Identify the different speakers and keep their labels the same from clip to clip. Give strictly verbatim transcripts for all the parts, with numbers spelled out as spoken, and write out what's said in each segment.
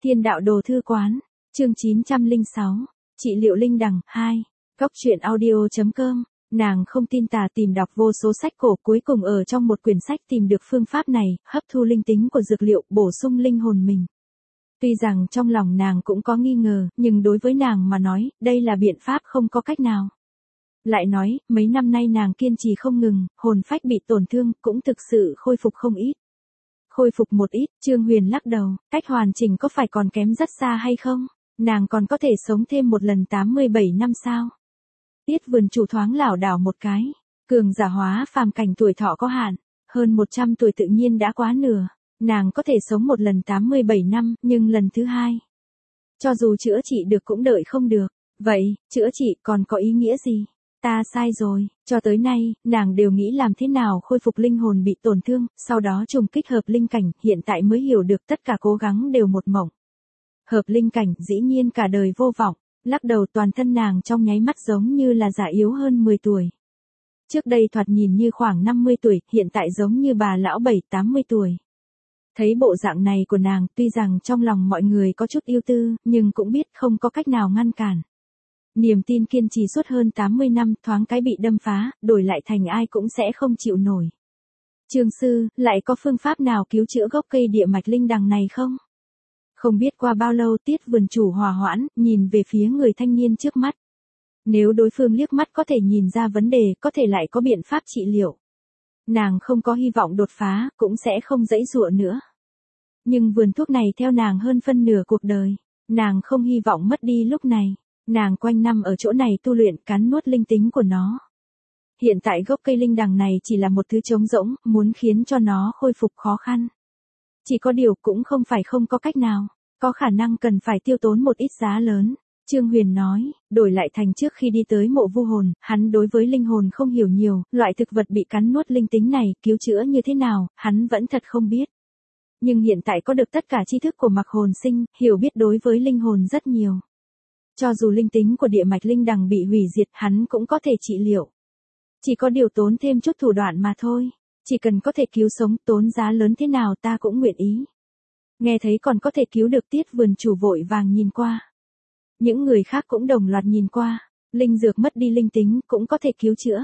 Speaker 1: Thiên đạo đồ thư quán, chương chín trăm lẻ sáu, trị liệu linh đằng, hai, góc truyện audio.com, nàng không tin tà tìm đọc vô số sách cổ cuối cùng ở trong một quyển sách tìm được phương pháp này, hấp thu linh tính của dược liệu, bổ sung linh hồn mình. Tuy rằng trong lòng nàng cũng có nghi ngờ, nhưng đối với nàng mà nói, đây là biện pháp không có cách nào. Lại nói, mấy năm nay nàng kiên trì không ngừng, hồn phách bị tổn thương, cũng thực sự khôi phục không ít. Khôi phục một ít, Trương Huyền lắc đầu, cách hoàn chỉnh có phải còn kém rất xa hay không? Nàng còn có thể sống thêm một lần tám mươi bảy năm sao? Tiết vườn chủ thoáng lảo đảo một cái, cường giả hóa phàm cảnh tuổi thọ có hạn, hơn một trăm tuổi tự nhiên đã quá nửa, nàng có thể sống một lần tám mươi bảy năm, nhưng lần thứ hai, cho dù chữa trị được cũng đợi không được, vậy, chữa trị còn có ý nghĩa gì? Ta sai rồi, cho tới nay, nàng đều nghĩ làm thế nào khôi phục linh hồn bị tổn thương, sau đó trùng kích hợp linh cảnh, hiện tại mới hiểu được tất cả cố gắng đều một mộng. Hợp linh cảnh dĩ nhiên cả đời vô vọng, lắc đầu toàn thân nàng trong nháy mắt giống như là già yếu hơn mười tuổi. Trước đây thoạt nhìn như khoảng năm mươi tuổi, hiện tại giống như bà lão bảy tám mươi tuổi. Thấy bộ dạng này của nàng, tuy rằng trong lòng mọi người có chút yêu tư, nhưng cũng biết không có cách nào ngăn cản. Niềm tin kiên trì suốt hơn tám mươi năm, thoáng cái bị đâm phá, đổi lại thành ai cũng sẽ không chịu nổi. Trương sư, lại có phương pháp nào cứu chữa gốc cây địa mạch linh đằng này không? Không biết qua bao lâu Tiết vườn chủ hòa hoãn, nhìn về phía người thanh niên trước mắt. Nếu đối phương liếc mắt có thể nhìn ra vấn đề, có thể lại có biện pháp trị liệu. Nàng không có hy vọng đột phá, cũng sẽ không dãy dụa nữa. Nhưng vườn thuốc này theo nàng hơn phân nửa cuộc đời, nàng không hy vọng mất đi lúc này. Nàng quanh năm ở chỗ này tu luyện, cắn nuốt linh tính của nó. Hiện tại gốc cây linh đằng này chỉ là một thứ trống rỗng, muốn khiến cho nó khôi phục khó khăn. Chỉ có điều cũng không phải không có cách nào, có khả năng cần phải tiêu tốn một ít giá lớn. Trương Huyền nói, đổi lại thành trước khi đi tới mộ vu hồn, hắn đối với linh hồn không hiểu nhiều, loại thực vật bị cắn nuốt linh tính này, cứu chữa như thế nào, hắn vẫn thật không biết. Nhưng hiện tại có được tất cả tri thức của Mạc Hồn Sinh, hiểu biết đối với linh hồn rất nhiều. Cho dù linh tính của địa mạch linh đằng bị hủy diệt, hắn cũng có thể trị liệu. Chỉ có điều tốn thêm chút thủ đoạn mà thôi. Chỉ cần có thể cứu sống, tốn giá lớn thế nào ta cũng nguyện ý. Nghe thấy còn có thể cứu được Tiết vườn chủ vội vàng nhìn qua. Những người khác cũng đồng loạt nhìn qua. Linh dược mất đi linh tính cũng có thể cứu chữa.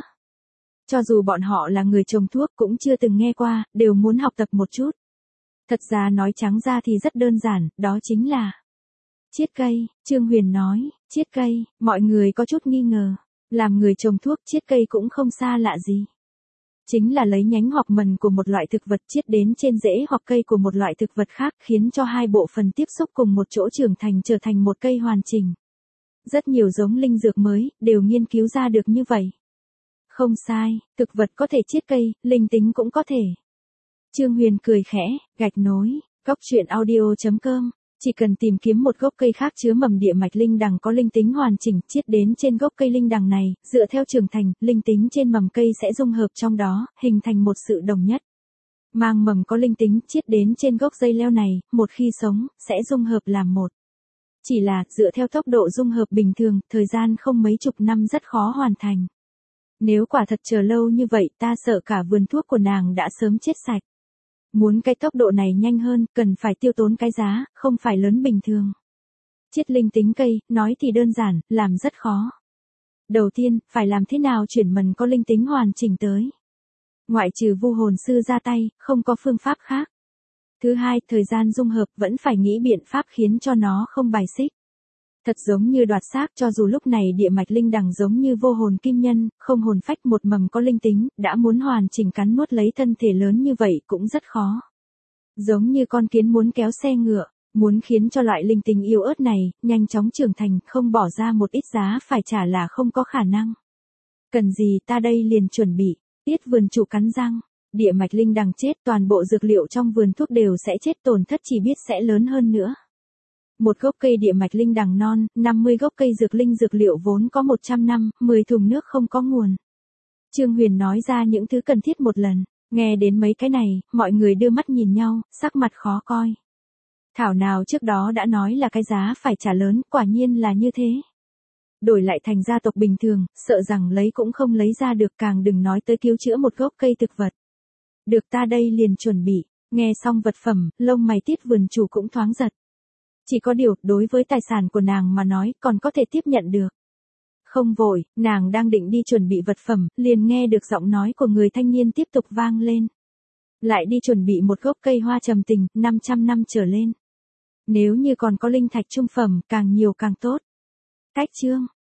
Speaker 1: Cho dù bọn họ là người trồng thuốc cũng chưa từng nghe qua, đều muốn học tập một chút. Thật ra nói trắng ra thì rất đơn giản, đó chính là chiết cây. Trương Huyền nói, chiết cây, mọi người có chút nghi ngờ. Làm người trồng thuốc chiết cây cũng không xa lạ gì. Chính là lấy nhánh hoặc mần của một loại thực vật chiết đến trên rễ hoặc cây của một loại thực vật khác, khiến cho hai bộ phận tiếp xúc cùng một chỗ trưởng thành trở thành một cây hoàn chỉnh. Rất nhiều giống linh dược mới, đều nghiên cứu ra được như vậy. Không sai, thực vật có thể chiết cây, linh tính cũng có thể. Trương Huyền cười khẽ, gạch nối, góc truyện audio.com. Chỉ cần tìm kiếm một gốc cây khác chứa mầm địa mạch linh đằng có linh tính hoàn chỉnh, chiết đến trên gốc cây linh đằng này, dựa theo trưởng thành, linh tính trên mầm cây sẽ dung hợp trong đó, hình thành một sự đồng nhất. Mang mầm có linh tính chiết đến trên gốc dây leo này, một khi sống, sẽ dung hợp làm một. Chỉ là, dựa theo tốc độ dung hợp bình thường, thời gian không mấy chục năm rất khó hoàn thành. Nếu quả thật chờ lâu như vậy, ta sợ cả vườn thuốc của nàng đã sớm chết sạch. Muốn cái tốc độ này nhanh hơn, cần phải tiêu tốn cái giá, không phải lớn bình thường. Chiết linh tính cây, nói thì đơn giản, làm rất khó. Đầu tiên, phải làm thế nào chuyển mần có linh tính hoàn chỉnh tới. Ngoại trừ vu hồn sư ra tay, không có phương pháp khác. Thứ hai, thời gian dung hợp vẫn phải nghĩ biện pháp khiến cho nó không bài xích. Thật giống như đoạt xác, cho dù lúc này địa mạch linh đằng giống như vô hồn kim nhân, không hồn phách một mầm có linh tính, đã muốn hoàn chỉnh cắn nuốt lấy thân thể lớn như vậy cũng rất khó. Giống như con kiến muốn kéo xe ngựa, muốn khiến cho loại linh tính yếu ớt này, nhanh chóng trưởng thành, không bỏ ra một ít giá phải trả là không có khả năng. Cần gì ta đây liền chuẩn bị, Tiết vườn chủ cắn răng, địa mạch linh đằng chết, toàn bộ dược liệu trong vườn thuốc đều sẽ chết, tổn thất chỉ biết sẽ lớn hơn nữa. Một gốc cây địa mạch linh đằng non, năm mươi gốc cây dược linh dược liệu vốn có một trăm năm, mười thùng nước không có nguồn. Trương Huyền nói ra những thứ cần thiết một lần, nghe đến mấy cái này, mọi người đưa mắt nhìn nhau, sắc mặt khó coi. Thảo nào trước đó đã nói là cái giá phải trả lớn, quả nhiên là như thế. Đổi lại thành gia tộc bình thường, sợ rằng lấy cũng không lấy ra được, càng đừng nói tới cứu chữa một gốc cây thực vật. Được ta đây liền chuẩn bị, nghe xong vật phẩm, lông mày Tiết vườn chủ cũng thoáng giật. Chỉ có điều, đối với tài sản của nàng mà nói, còn có thể tiếp nhận được. Không vội, nàng đang định đi chuẩn bị vật phẩm, liền nghe được giọng nói của người thanh niên tiếp tục vang lên. Lại đi chuẩn bị một gốc cây hoa trầm tình, năm trăm năm trở lên. Nếu như còn có linh thạch trung phẩm, càng nhiều càng tốt. Cách chương.